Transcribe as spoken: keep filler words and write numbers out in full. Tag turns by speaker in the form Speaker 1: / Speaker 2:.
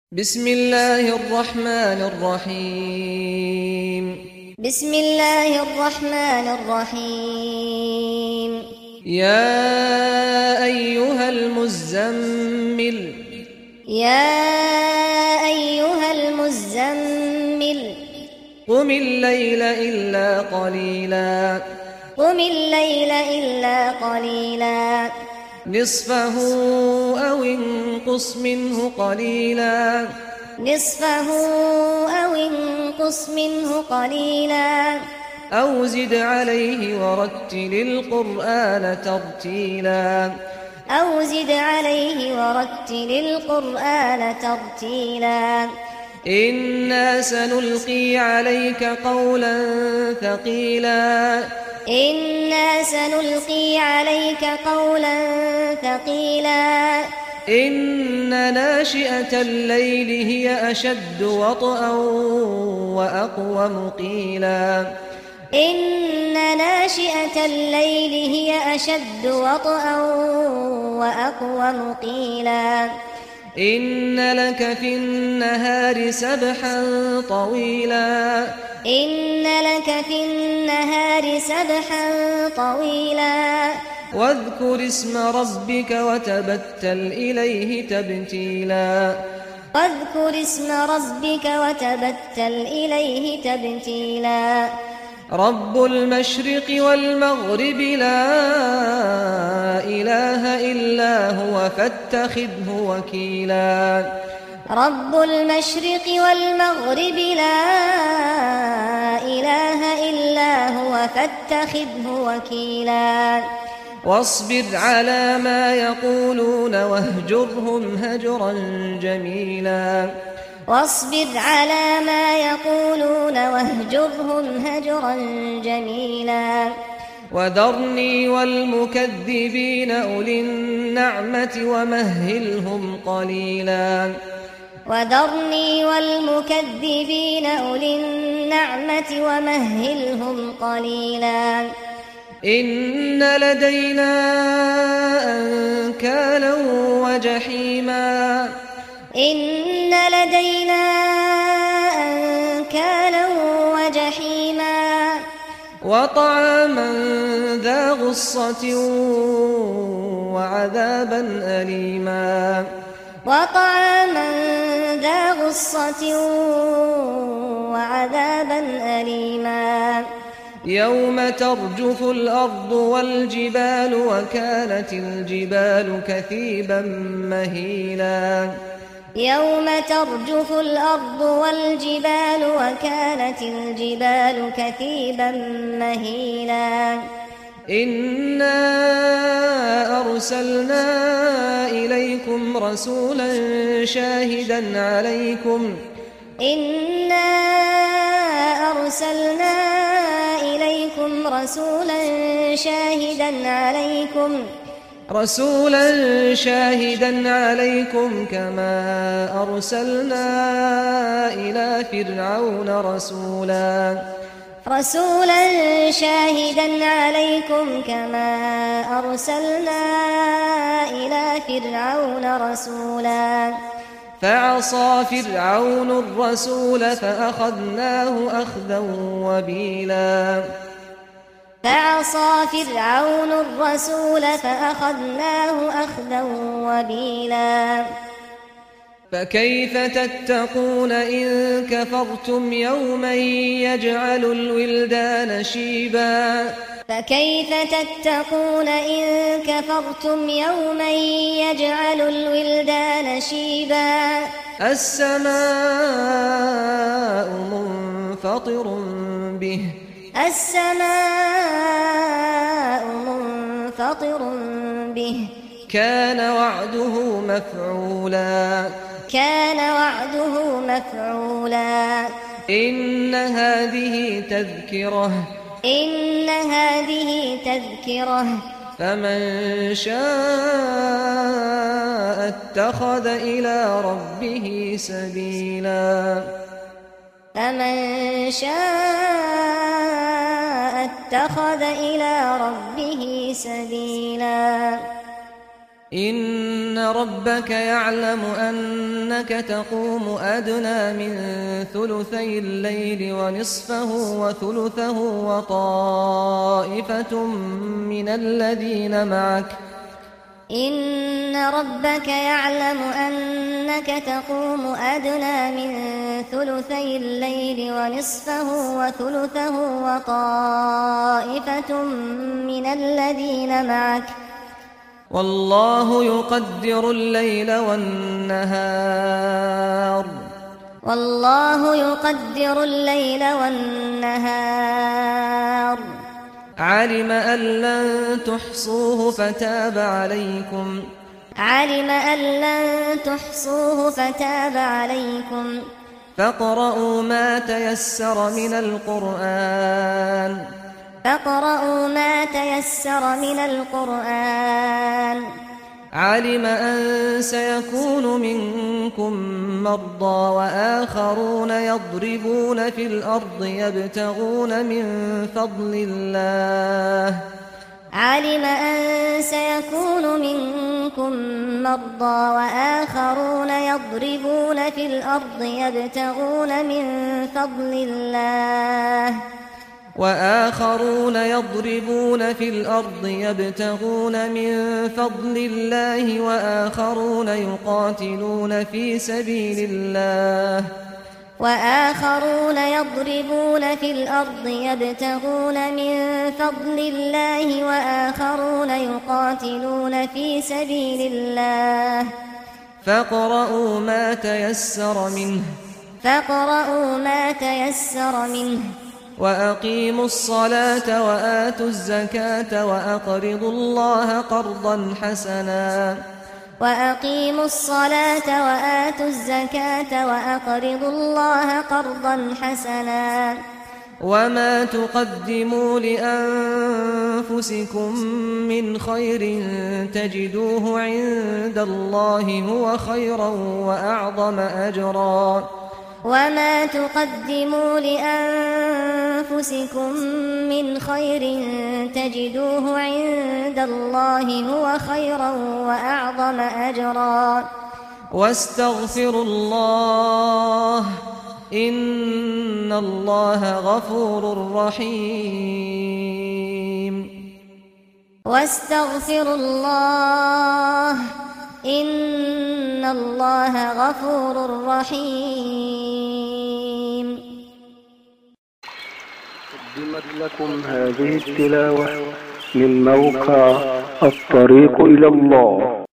Speaker 1: بسم الله الرحمن الرحيم
Speaker 2: بسم الله الرحمن الرحيم
Speaker 1: يا أيها المزمل
Speaker 2: يا أيها المزمل
Speaker 1: قم الليل إلا قليلا
Speaker 2: قم الليل إلا قليلا
Speaker 1: نصفه أو انقص منه قليلا
Speaker 2: نصفه أو انقص منه قليلا
Speaker 1: أو زد عليه ورتل القرآن ترتيلا
Speaker 2: أو زد عليه ورتل القرآن ترتيلا
Speaker 1: إنا سنلقي عليك قولا ثقيلا
Speaker 2: إنا سنلقي عليك قولا ثقيلا
Speaker 1: إن ناشئة الليل هي أشد وطئا وأقوم قيلا
Speaker 2: إن ناشئة الليل هي أشد وطئا وأقوم قيلا
Speaker 1: إن لك في النهار سبحا طويلا
Speaker 2: إن لك في النهار سبحا طويلا
Speaker 1: واذكر اسم ربك وتبتل إليه تبتيلا
Speaker 2: واذكر اسم ربك وتبتل إليه تبتيلا
Speaker 1: رب المشرق والمغرب لا إله إلا هو فاتخذه وكيلا
Speaker 2: رب المشرق والمغرب لا إله إلا هو فاتخذه وكيلا
Speaker 1: واصبر على ما يقولون واهجرهم هجرا جميلا
Speaker 2: واصبر على ما يقولون واهجرهم هجرا جميلا
Speaker 1: وذرني والمكذبين أولي النعمة ومهلهم قليلا
Speaker 2: وذرني والمكذبين أولي النعمة ومهلهم قليلا
Speaker 1: إن لدينا أنكالا وجحيما
Speaker 2: إن لدينا أنكالا وجحيما
Speaker 1: وطعاما ذا غصة وعذابا أليما
Speaker 2: وطعاما ذا غصة وعذابا أليما
Speaker 1: يوم ترجف الأرض والجبال وكانت الجبال كثيبا مهيلا
Speaker 2: يوم ترجف الأرض والجبال وكانت الجبال كثيبا مهيلا
Speaker 1: إنا أرسلنا إليكم رسولا شاهدا عليكم
Speaker 2: إنا أرسلنا إليكم رسولا شاهدا عليكم
Speaker 1: رسولا شاهدا عليكم كما أرسلنا إلى فرعون رسولا
Speaker 2: رسولا شاهدا عليكم كما أرسلنا إلى فرعون رسولا
Speaker 1: فعصى فرعون الرسول فأخذناه أخذا وبيلا
Speaker 2: فعصى فرعون الرسول فأخذناه أخذا وبيلا
Speaker 1: فكيف تتقون إن كفرتم يوما يجعل الولدان شيبا
Speaker 2: فكيف تتقون إن كفرتم يوما يجعل الولدان شيبا
Speaker 1: السماء منفطر به
Speaker 2: السماء منفطر به
Speaker 1: كان وعده مفعولا
Speaker 2: كان وعده مفعولا
Speaker 1: إن هذه تذكرة
Speaker 2: إن هذه تذكرة
Speaker 1: فمن شاء اتخذ إلى ربه سبيلا
Speaker 2: فمن شاء اتخذ إلى ربه سبيلا
Speaker 1: إن ربك يعلم أنك تقوم أدنى من ثلثي الليل ونصفه وثلثه وطائفة من الذين معك
Speaker 2: إن ربك يعلم أنك تقوم أدنى من ثلثي الليل ونصفه وثلثه وطائفة من الذين معك
Speaker 1: والله يقدر الليل والنهار
Speaker 2: والله يقدر الليل والنهار
Speaker 1: علم أن لن تحصوه فتاب عليكم
Speaker 2: علم أن لن تحصوه فتاب عليكم
Speaker 1: فاقرؤوا ما تيسر من القرآن
Speaker 2: فاقرؤوا ما تيسر من القرآن
Speaker 1: علم أن سيكون منكم مرضى وآخرون يضربون في الأرض يبتغون من فضل الله
Speaker 2: علم أن سيكون منكم مرضى وآخرون يضربون في الأرض يبتغون من فضل الله
Speaker 1: وآخرون يضربون في الأرض يبتغون من فضل الله وآخرون يقاتلون في سبيل الله
Speaker 2: وآخرون يضربون في الأرض يبتغون من فضل الله وآخرون يقاتلون في سبيل الله
Speaker 1: فاقرؤوا ما تيسر منه
Speaker 2: فاقرؤوا ما تيسر منه
Speaker 1: وأقيموا الصلاة وآتوا الزكاة وأقرضوا الله قرضا حسنا
Speaker 2: وأقيموا الصلاة وآتوا الزكاة وأقرضوا الله قرضا حسنا
Speaker 1: وما تقدموا لأنفسكم من خير تجدوه عند الله هو خيرا وأعظم أجرا
Speaker 2: وما تقدموا لأنفسكم من خير تجدوه عند الله هو خيرا وأعظم أجرا
Speaker 1: واستغفروا الله إن الله غفور رحيم
Speaker 2: واستغفروا الله إن الله غفور رحيم.
Speaker 3: قدمت لكم هذه التلاوة من موقع الطريق إلى الله.